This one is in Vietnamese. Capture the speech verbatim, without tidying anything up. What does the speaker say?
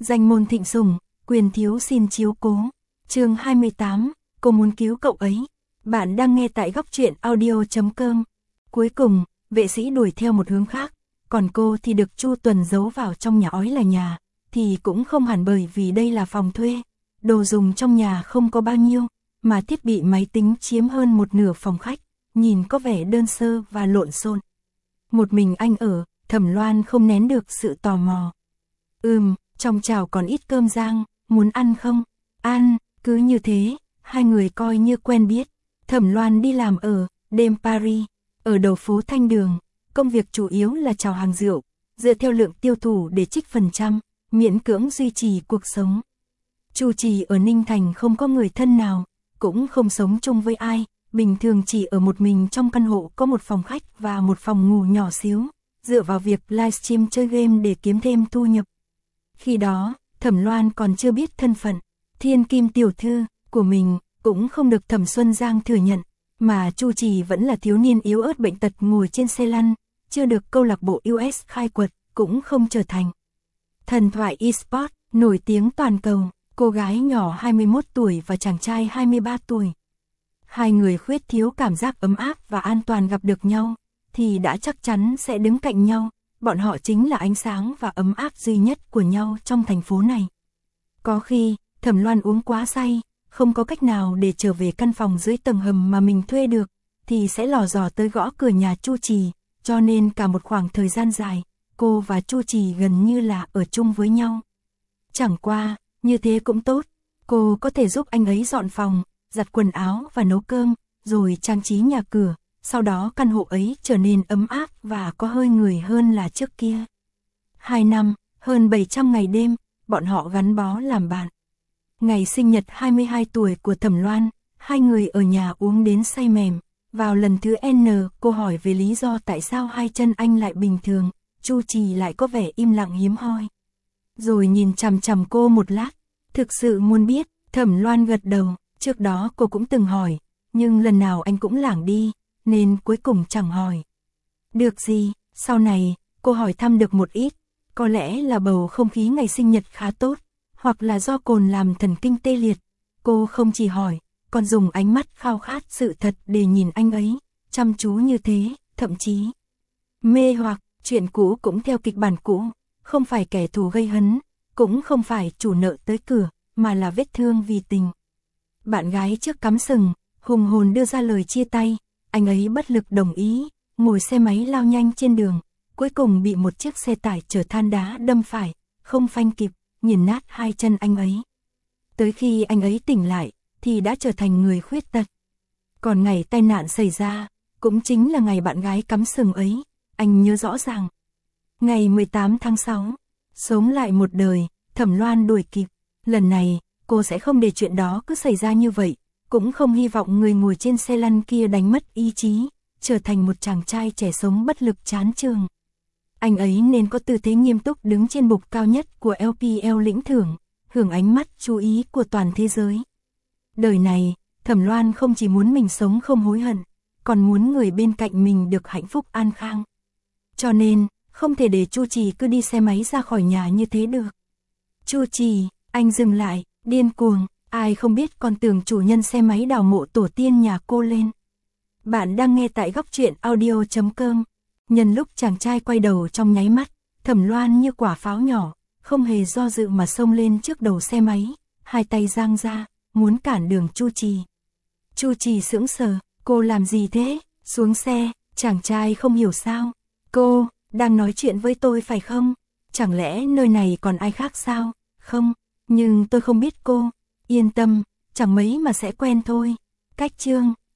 Danh môn thịnh sủng, quyền thiếu xin chiếu cố. Chương hai mươi tám, cô muốn cứu cậu ấy. Bạn đang nghe tại góc truyện audio chấm com. Cuối cùng, vệ sĩ đuổi theo một hướng khác, còn cô thì được Chu Tuần giấu vào trong nhà ói là nhà, thì cũng không hẳn bởi vì đây là phòng thuê. Đồ dùng trong nhà không có bao nhiêu, mà thiết bị máy tính chiếm hơn một nửa phòng khách, nhìn có vẻ đơn sơ và lộn xộn. Một mình anh ở, Thẩm Loan không nén được sự tò mò. Ừm, trong chảo còn ít cơm rang, muốn ăn không? Ăn, cứ như thế, hai người coi như quen biết. Thẩm Loan đi làm ở đêm Paris, ở đầu phố Thanh Đường, công việc chủ yếu là chào hàng rượu, dựa theo lượng tiêu thụ để trích phần trăm, miễn cưỡng duy trì cuộc sống. Chu Trì ở Ninh Thành không có người thân nào, cũng không sống chung với ai, bình thường chỉ ở một mình trong căn hộ có một phòng khách và một phòng ngủ nhỏ xíu, dựa vào việc livestream chơi game để kiếm thêm thu nhập. Khi đó, Thẩm Loan còn chưa biết thân phận, thiên kim tiểu thư của mình, cũng không được Thẩm Xuân Giang thừa nhận, mà Chu Trì vẫn là thiếu niên yếu ớt bệnh tật ngồi trên xe lăn, chưa được câu lạc bộ u ét khai quật, cũng không trở thành thần thoại eSport, nổi tiếng toàn cầu, cô gái nhỏ hai mươi mốt tuổi và chàng trai hai mươi ba tuổi. Hai người khuyết thiếu cảm giác ấm áp và an toàn gặp được nhau, thì đã chắc chắn sẽ đứng cạnh nhau, bọn họ chính là ánh sáng và ấm áp duy nhất của nhau trong thành phố này. Có khi, Thẩm Loan uống quá say, không có cách nào để trở về căn phòng dưới tầng hầm mà mình thuê được, thì sẽ lò dò tới gõ cửa nhà Chu Trì, cho nên cả một khoảng thời gian dài, cô và Chu Trì gần như là ở chung với nhau. Chẳng qua, như thế cũng tốt, cô có thể giúp anh ấy dọn phòng, giặt quần áo và nấu cơm, rồi trang trí nhà cửa, sau đó căn hộ ấy trở nên ấm áp và có hơi người hơn là trước kia. Hai năm, hơn bảy trăm ngày đêm, bọn họ gắn bó làm bạn. Ngày sinh nhật hai mươi hai tuổi của Thẩm Loan, hai người ở nhà uống đến say mềm. Vào lần thứ N, cô hỏi về lý do tại sao hai chân anh lại bình thường, Chu Trì lại có vẻ im lặng hiếm hoi. Rồi nhìn chằm chằm cô một lát, thực sự muốn biết, Thẩm Loan gật đầu, trước đó cô cũng từng hỏi, nhưng lần nào anh cũng lảng đi, nên cuối cùng chẳng hỏi. Được gì, sau này, cô hỏi thăm được một ít, có lẽ là bầu không khí ngày sinh nhật khá tốt, hoặc là do cồn làm thần kinh tê liệt. Cô không chỉ hỏi, còn dùng ánh mắt khao khát sự thật để nhìn anh ấy, chăm chú như thế, thậm chí mê hoặc, chuyện cũ cũng theo kịch bản cũ, không phải kẻ thù gây hấn, cũng không phải chủ nợ tới cửa, mà là vết thương vì tình. Bạn gái trước cắm sừng, hùng hồn đưa ra lời chia tay, anh ấy bất lực đồng ý, ngồi xe máy lao nhanh trên đường, cuối cùng bị một chiếc xe tải chở than đá đâm phải, không phanh kịp, nghiền nát hai chân anh ấy. Tới khi anh ấy tỉnh lại, thì đã trở thành người khuyết tật. Còn ngày tai nạn xảy ra, cũng chính là ngày bạn gái cắm sừng ấy, anh nhớ rõ ràng. Ngày mười tám tháng sáu, sống lại một đời, Thẩm Loan đuổi kịp. Lần này, cô sẽ không để chuyện đó cứ xảy ra như vậy, cũng không hy vọng người ngồi trên xe lăn kia đánh mất ý chí, trở thành một chàng trai trẻ sống bất lực chán chường. Anh ấy nên có tư thế nghiêm túc đứng trên bục cao nhất của lờ pê lờ lĩnh thưởng, hưởng ánh mắt chú ý của toàn thế giới. Đời này, Thẩm Loan không chỉ muốn mình sống không hối hận, còn muốn người bên cạnh mình được hạnh phúc an khang. Cho nên, không thể để Chu Trì cứ đi xe máy ra khỏi nhà như thế được. Chu Trì, anh dừng lại, điên cuồng, ai không biết còn tưởng chủ nhân xe máy đào mộ tổ tiên nhà cô lên. Bạn đang nghe tại góc truyện audio chấm com. Nhân lúc chàng trai quay đầu trong nháy mắt, Thẩm Loan như quả pháo nhỏ, không hề do dự mà xông lên trước đầu xe máy, hai tay giang ra, muốn cản đường Chu Trì. Chu Trì sững sờ, cô làm gì thế? Xuống xe, chàng trai không hiểu sao. Cô, đang nói chuyện với tôi phải không? Chẳng lẽ nơi này còn ai khác sao? Không, nhưng tôi không biết cô. Yên tâm, chẳng mấy mà sẽ quen thôi. Cách chương